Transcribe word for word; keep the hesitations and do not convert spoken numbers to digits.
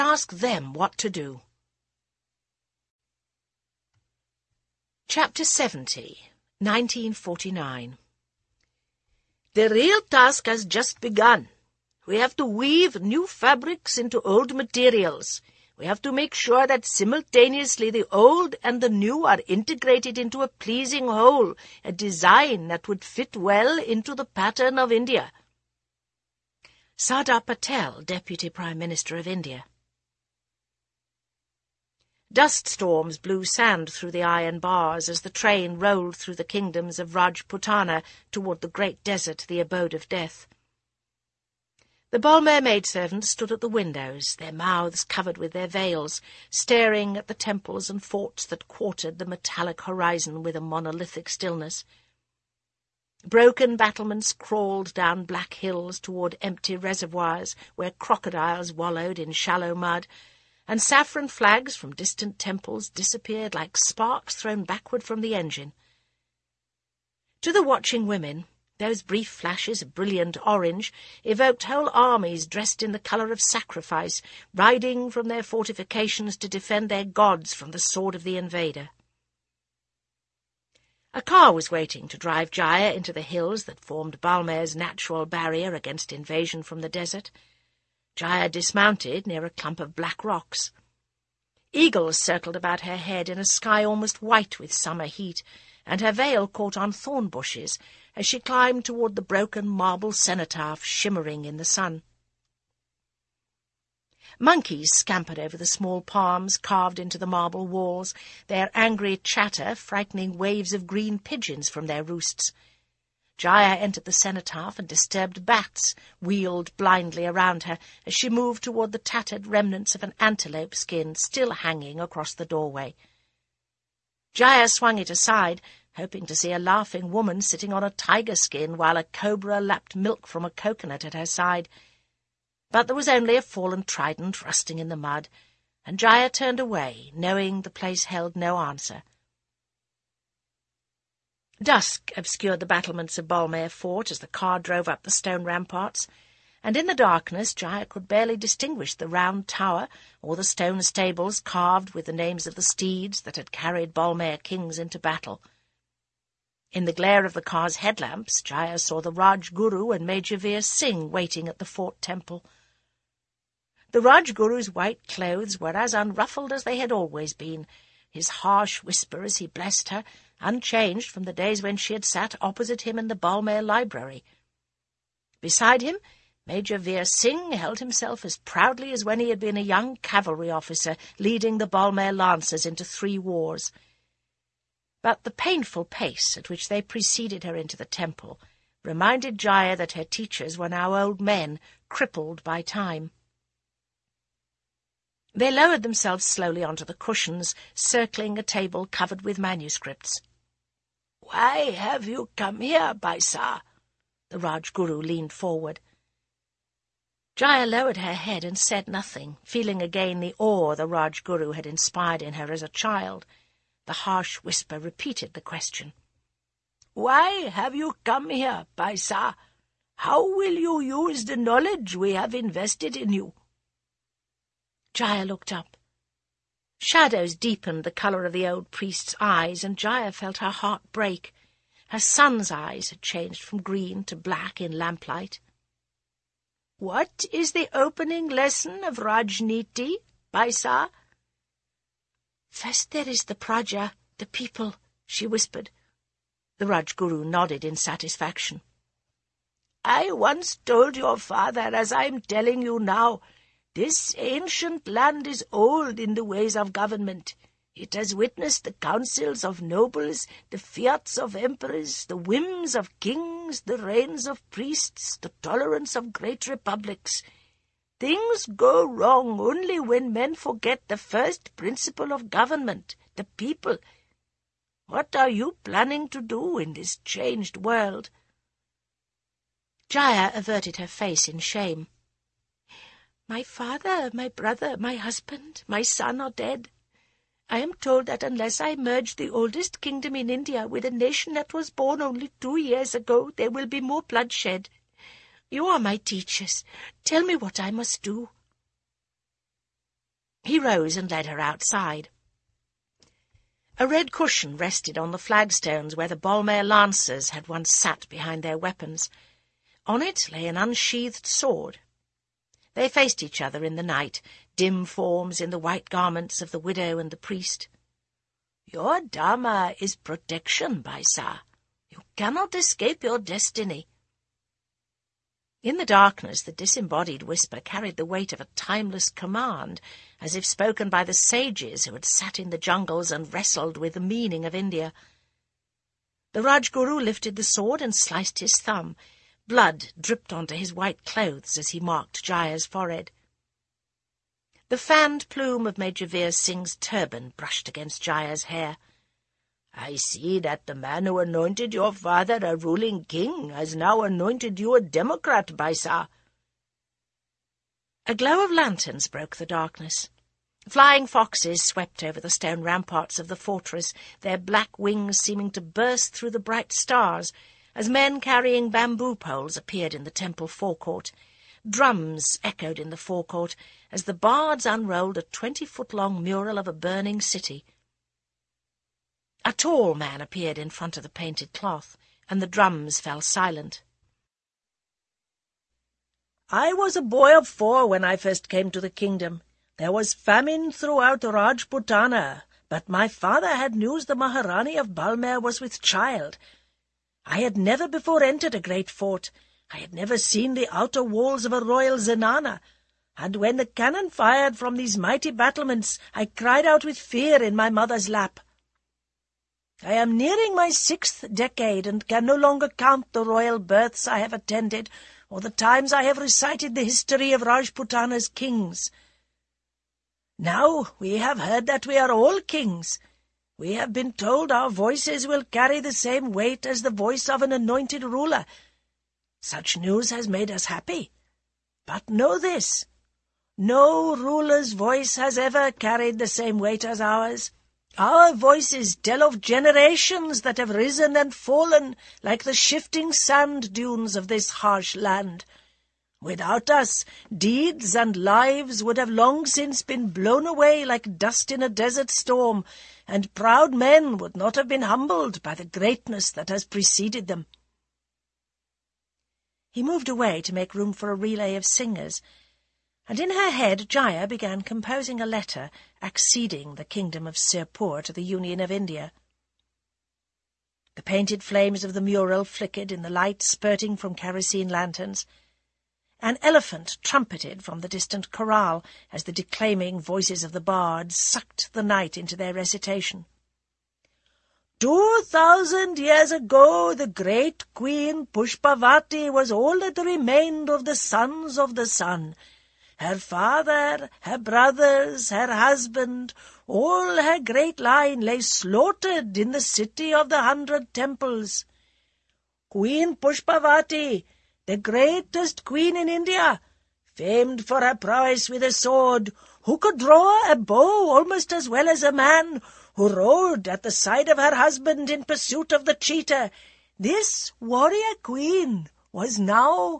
ask them what to do. Chapter seventy, nineteen forty-nine. The real task has just begun. We have to weave new fabrics into old materials. We have to make sure that simultaneously the old and the new are integrated into a pleasing whole, a design that would fit well into the pattern of India. Sardar Patel, Deputy Prime Minister of India. Dust storms blew sand through the iron bars as the train rolled through the kingdoms of Rajputana toward the great desert, the abode of death. The Balmair maidservants stood at the windows, their mouths covered with their veils, staring at the temples and forts that quartered the metallic horizon with a monolithic stillness. Broken battlements crawled down black hills toward empty reservoirs where crocodiles wallowed in shallow mud, and saffron flags from distant temples disappeared like sparks thrown backward from the engine. To the watching women, those brief flashes of brilliant orange evoked whole armies dressed in the colour of sacrifice, riding from their fortifications to defend their gods from the sword of the invader. A car was waiting to drive Jaya into the hills that formed Balmair's natural barrier against invasion from the desert. Jaya dismounted near a clump of black rocks. Eagles circled about her head in a sky almost white with summer heat, and her veil caught on thorn bushes as she climbed toward the broken marble cenotaph shimmering in the sun. Monkeys scampered over the small palms carved into the marble walls, their angry chatter frightening waves of green pigeons from their roosts. Jaya entered the cenotaph, and disturbed bats wheeled blindly around her as she moved toward the tattered remnants of an antelope skin still hanging across the doorway. Jaya swung it aside, hoping to see a laughing woman sitting on a tiger skin while a cobra lapped milk from a coconut at her side. But there was only a fallen trident rusting in the mud, and Jaya turned away, knowing the place held no answer. Dusk obscured the battlements of Balmair Fort as the car drove up the stone ramparts, and in the darkness Jaya could barely distinguish the round tower or the stone stables carved with the names of the steeds that had carried Balmair kings into battle. In the glare of the car's headlamps, Jaya saw the Rajguru and Major Veer Singh waiting at the fort temple. The Rajguru's white clothes were as unruffled as they had always been, his harsh whisper as he blessed her, unchanged from the days when she had sat opposite him in the Balmair library. Beside him, Major Veer Singh held himself as proudly as when he had been a young cavalry officer leading the Balmair Lancers into three wars. But the painful pace at which they preceded her into the temple reminded Jaya that her teachers were now old men, crippled by time. They lowered themselves slowly onto the cushions, circling a table covered with manuscripts. "Why have you come here, Baisa?" The Rajguru leaned forward. Jaya lowered her head and said nothing, feeling again the awe the Rajguru had inspired in her as a child. The harsh whisper repeated the question. "Why have you come here, Baisa? How will you use the knowledge we have invested in you?" Jaya looked up. Shadows deepened the colour of the old priest's eyes, and Jaya felt her heart break. Her son's eyes had changed from green to black in lamplight. "What is the opening lesson of Rajniti, Baisa?" "First there is the Praja, the people," she whispered. The Rajguru nodded in satisfaction. "I once told your father, as I am telling you now, this ancient land is old in the ways of government. It has witnessed the councils of nobles, the fiats of emperors, the whims of kings, the reigns of priests, the tolerance of great republics. Things go wrong only when men forget the first principle of government, the people. What are you planning to do in this changed world?" Jaya averted her face in shame. "My father, my brother, my husband, my son are dead. I am told that unless I merge the oldest kingdom in India with a nation that was born only two years ago, there will be more bloodshed. You are my teachers. Tell me what I must do." He rose and led her outside. A red cushion rested on the flagstones where the Bolmare lancers had once sat behind their weapons. On it lay an unsheathed sword. They faced each other in the night, dim forms in the white garments of the widow and the priest. "Your dharma is protection, Baisa. You cannot escape your destiny." In the darkness, the disembodied whisper carried the weight of a timeless command, as if spoken by the sages who had sat in the jungles and wrestled with the meaning of India. The Rajguru lifted the sword and sliced his thumb. Blood dripped onto his white clothes as he marked Jaya's forehead. The fanned plume of Major Veer Singh's turban brushed against Jaya's hair. "I see that the man who anointed your father a ruling king has now anointed you a democrat, Baisa." A glow of lanterns broke the darkness. Flying foxes swept over the stone ramparts of the fortress, their black wings seeming to burst through the bright stars, as men carrying bamboo poles appeared in the temple forecourt. Drums echoed in the forecourt as the bards unrolled a twenty-foot-long mural of a burning city. A tall man appeared in front of the painted cloth, and the drums fell silent. "I was a boy of four when I first came to the kingdom. There was famine throughout Rajputana, but my father had news the Maharani of Balmer was with child. I had never before entered a great fort. I had never seen the outer walls of a royal zenana, and when the cannon fired from these mighty battlements, I cried out with fear in my mother's lap. I am nearing my sixth decade and can no longer count the royal births I have attended or the times I have recited the history of Rajputana's kings. Now we have heard that we are all kings. We have been told our voices will carry the same weight as the voice of an anointed ruler. Such news has made us happy. But know this, no ruler's voice has ever carried the same weight as ours. Our voices tell of generations that have risen and fallen like the shifting sand dunes of this harsh land. Without us, deeds and lives would have long since been blown away like dust in a desert storm, and proud men would not have been humbled by the greatness that has preceded them." He moved away to make room for a relay of singers, and in her head Jaya began composing a letter acceding the kingdom of Sirpur to the Union of India. The painted flames of the mural flickered in the light spurting from kerosene lanterns. An elephant trumpeted from the distant corral as the declaiming voices of the bards sucked the night into their recitation. Two thousand years ago, the great queen Pushpavati was all that remained of the sons of the sun. Her father, her brothers, her husband, all her great line lay slaughtered in the city of the hundred temples. Queen Pushpavati, the greatest queen in India, famed for her prowess with a sword, who could draw a bow almost as well as a man, who rode at the side of her husband in pursuit of the cheetah. This warrior queen was now